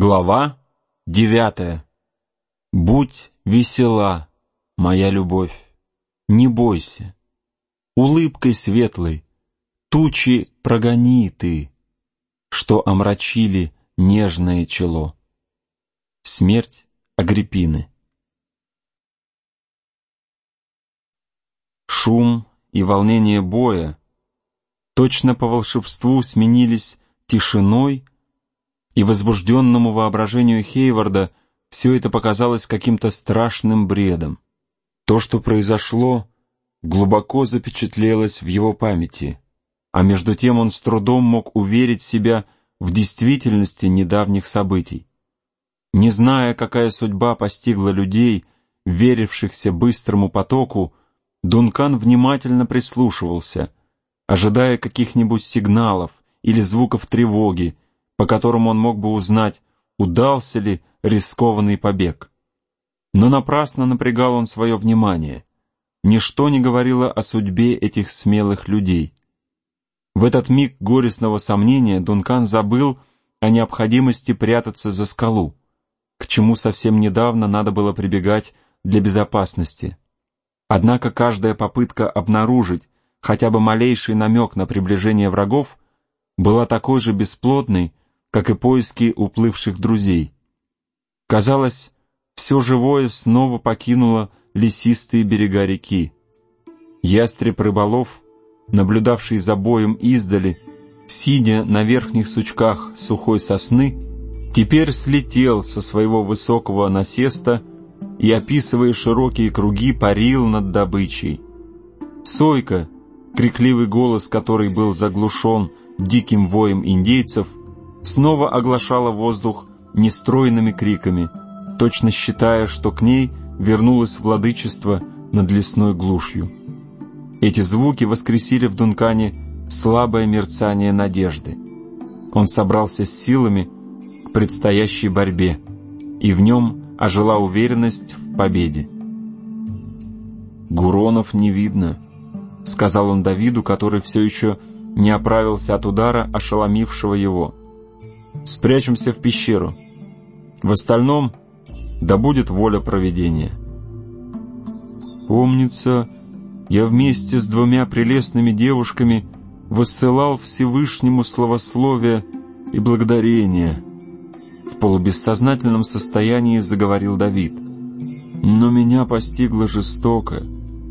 Глава 9. Будь весела, моя любовь, не бойся. Улыбкой светлой тучи прогони ты, что омрачили нежное чело. Смерть Агриппины. Шум и волнение боя точно по волшебству сменились тишиной, и возбужденному воображению Хейварда все это показалось каким-то страшным бредом. То, что произошло, глубоко запечатлелось в его памяти, а между тем он с трудом мог уверить себя в действительности недавних событий. Не зная, какая судьба постигла людей, верившихся быстрому потоку, Дункан внимательно прислушивался, ожидая каких-нибудь сигналов или звуков тревоги, по которым он мог бы узнать, удался ли рискованный побег. Но напрасно напрягал он свое внимание. Ничто не говорило о судьбе этих смелых людей. В этот миг горестного сомнения Дункан забыл о необходимости прятаться за скалу, к чему совсем недавно надо было прибегать для безопасности. Однако каждая попытка обнаружить хотя бы малейший намек на приближение врагов была такой же бесплодной, как и поиски уплывших друзей. Казалось, все живое снова покинуло лесистые берега реки. Ястреб-рыболов, наблюдавший за боем издали, сидя на верхних сучках сухой сосны, теперь слетел со своего высокого насеста и, описывая широкие круги, парил над добычей. Сойка, крикливый голос которой был заглушен диким воем индейцев, снова оглашала воздух нестройными криками, точно считая, что к ней вернулось владычество над лесной глушью. Эти звуки воскресили в Дункане слабое мерцание надежды. Он собрался с силами к предстоящей борьбе, и в нем ожила уверенность в победе. «Гуронов не видно», — сказал он Давиду, который все еще не оправился от удара, ошеломившего его. «Спрячемся в пещеру. В остальном да будет воля провидения». «Помнится, я вместе с 2 прелестными девушками воссылал Всевышнему славословие и благодарение», — в полубессознательном состоянии заговорил Давид. «Но меня постигла жестокая,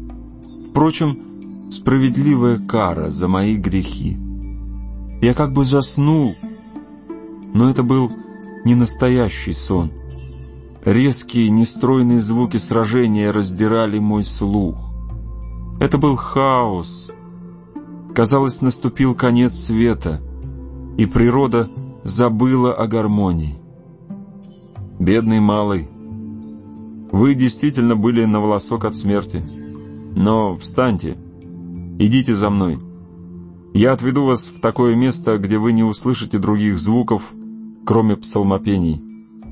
впрочем, справедливая кара за мои грехи. Я как бы заснул, но это был не настоящий сон. Резкие, нестройные звуки сражения раздирали мой слух. Это был хаос. Казалось, наступил конец света, и природа забыла о гармонии. Бедный малый, вы действительно были на волосок от смерти. Но встаньте, идите за мной. Я отведу вас в такое место, где вы не услышите других звуков, кроме псалмопений.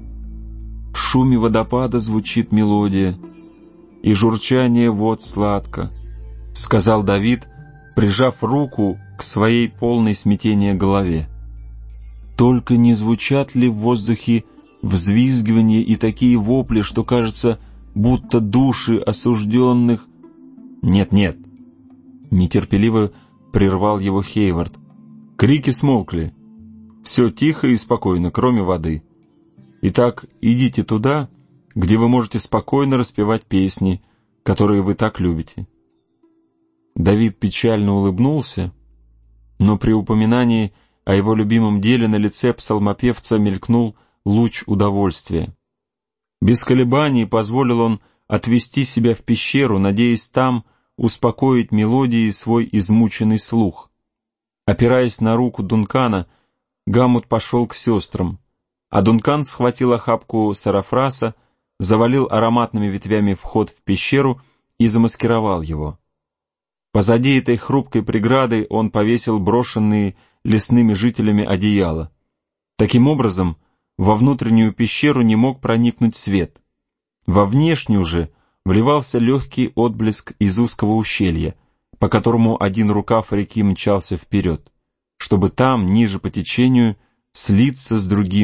В шуме водопада звучит мелодия, и журчание вод сладко», — сказал Давид, прижав руку к своей полной смятения голове. «Только не звучат ли в воздухе взвизгивания и такие вопли, что кажется, будто души осужденных...» «Нет-нет», — нетерпеливо прервал его Хейвард. «Крики смолкли. Все тихо и спокойно, кроме воды. Итак, идите туда, где вы можете спокойно распевать песни, которые вы так любите». Давид печально улыбнулся, но при упоминании о его любимом деле на лице псалмопевца мелькнул луч удовольствия. Без колебаний позволил он отвести себя в пещеру, надеясь там успокоить мелодией свой измученный слух. Опираясь на руку Дункана, Гамут пошел к сестрам, а Дункан схватил охапку сарафраса, завалил ароматными ветвями вход в пещеру и замаскировал его. Позади этой хрупкой преграды он повесил брошенные лесными жителями одеяла. Таким образом, во внутреннюю пещеру не мог проникнуть свет. Во внешнюю же вливался легкий отблеск из узкого ущелья, по которому один рукав реки мчался вперед, чтобы там, ниже по течению, слиться с другим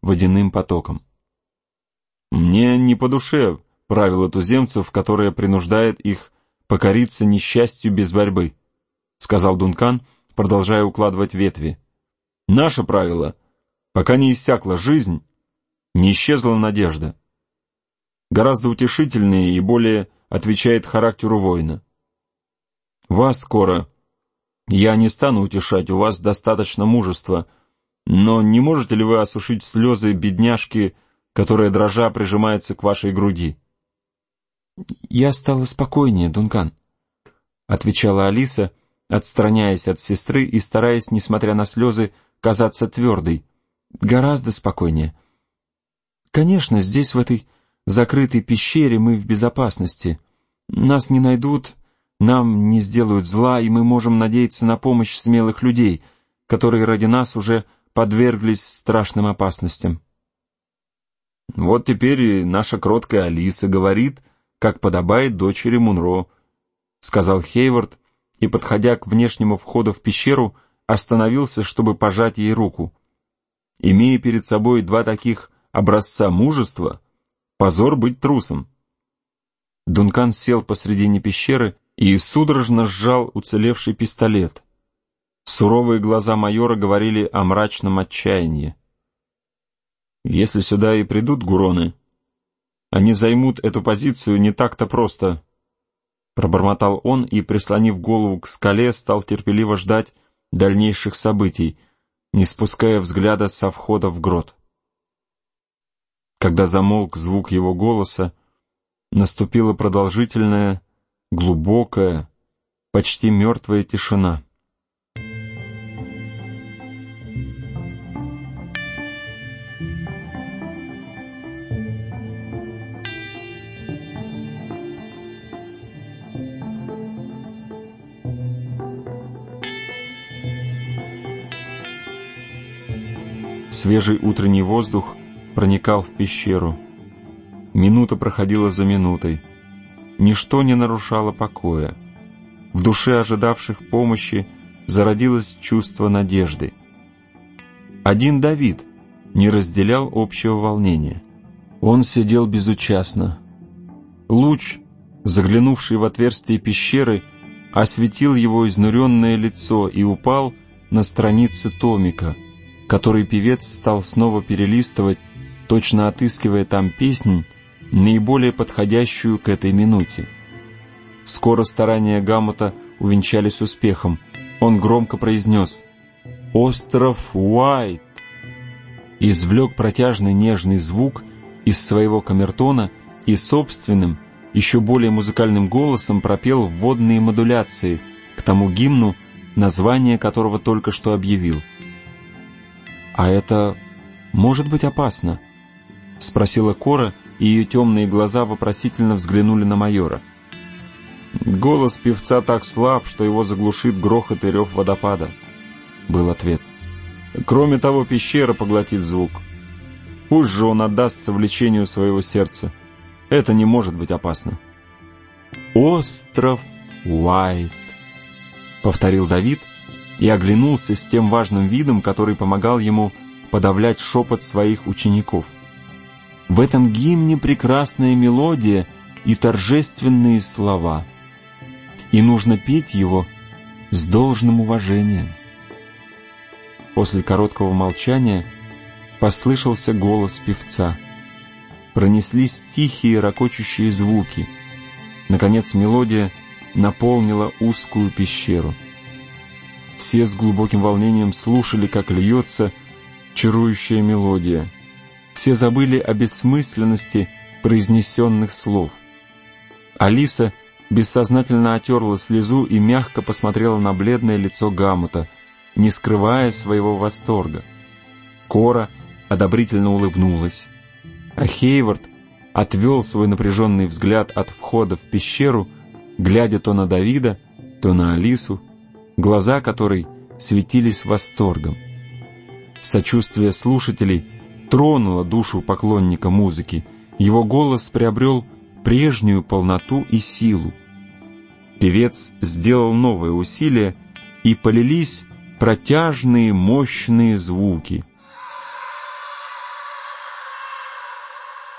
водяным потоком. «Мне не по душе правило туземцев, которое принуждает их покориться несчастью без борьбы», — сказал Дункан, продолжая укладывать ветви. «Наше правило, пока не иссякла жизнь, не исчезла надежда. Гораздо утешительнее и более отвечает характеру воина. Вас, Кора, я не стану утешать, у вас достаточно мужества, но не можете ли вы осушить слезы бедняжки, которая дрожа прижимается к вашей груди?» «Я стала спокойнее, Дункан», — отвечала Алиса, отстраняясь от сестры и стараясь, несмотря на слезы, казаться твердой. «Гораздо спокойнее. Конечно, здесь, в этой закрытой пещере, мы в безопасности. Нас не найдут, нам не сделают зла, и мы можем надеяться на помощь смелых людей, которые ради нас уже подверглись страшным опасностям». «Вот теперь и наша кроткая Алиса говорит, как подобает дочери Мунро», — сказал Хейвард, и, подходя к внешнему входу в пещеру, остановился, чтобы пожать ей руку. «Имея перед собой два таких образца мужества, позор быть трусом». Дункан сел посредине пещеры и судорожно сжал уцелевший пистолет. Суровые глаза майора говорили о мрачном отчаянии. «Если сюда и придут гуроны, они займут эту позицию не так-то просто», — пробормотал он и, прислонив голову к скале, стал терпеливо ждать дальнейших событий, не спуская взгляда со входа в грот. Когда замолк звук его голоса, наступила продолжительная, глубокая, почти мертвая тишина. Свежий утренний воздух проникал в пещеру. Минута проходила за минутой. Ничто не нарушало покоя. В душе ожидавших помощи зародилось чувство надежды. Один Давид не разделял общего волнения. Он сидел безучастно. Луч, заглянувший в отверстие пещеры, осветил его изнуренное лицо и упал на страницы томика, который певец стал снова перелистывать, точно отыскивая там песнь, наиболее подходящую к этой минуте. Скоро старания Гамута увенчались успехом. Он громко произнес «Остров Уайт!», извлек протяжный нежный звук из своего камертона и собственным, еще более музыкальным голосом пропел вводные модуляции к тому гимну, название которого только что объявил. «А это может быть опасно?» — спросила Кора, и ее темные глаза вопросительно взглянули на майора. «Голос певца так слаб, что его заглушит грохот и рев водопада», — был ответ. «Кроме того, пещера поглотит звук. Пусть же он отдастся влечению своего сердца. Это не может быть опасно». «Остров Уайт», — повторил Давид, и оглянулся с тем важным видом, который помогал ему подавлять шепот своих учеников. В этом гимне прекрасная мелодия и торжественные слова, и нужно петь его с должным уважением. После короткого молчания послышался голос певца. Пронеслись тихие ракочущие звуки. Наконец мелодия наполнила узкую пещеру. Все с глубоким волнением слушали, как льется чарующая мелодия. Все забыли о бессмысленности произнесенных слов. Алиса бессознательно отерла слезу и мягко посмотрела на бледное лицо Гамута, не скрывая своего восторга. Кора одобрительно улыбнулась, а Хейвард отвел свой напряженный взгляд от входа в пещеру, глядя то на Давида, то на Алису, глаза которой светились восторгом. Сочувствие слушателей тронуло душу поклонника музыки, его голос приобрел прежнюю полноту и силу. Певец сделал новое усилие, и полились протяжные мощные звуки.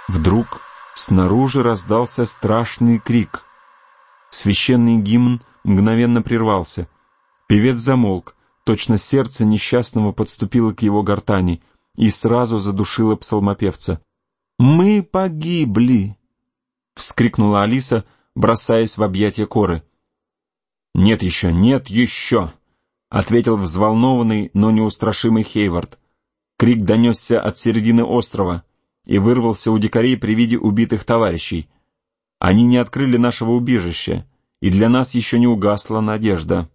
Вдруг снаружи раздался страшный крик. Священный гимн мгновенно прервался. Певец замолк, точно сердце несчастного подступило к его гортани и сразу задушило псалмопевца. «Мы погибли!» — вскрикнула Алиса, бросаясь в объятия Коры. «Нет еще, нет еще!» — ответил взволнованный, но неустрашимый Хейвард. Крик донесся от середины острова и вырвался у дикарей при виде убитых товарищей. Они не открыли нашего убежища, и для нас еще не угасла надежда.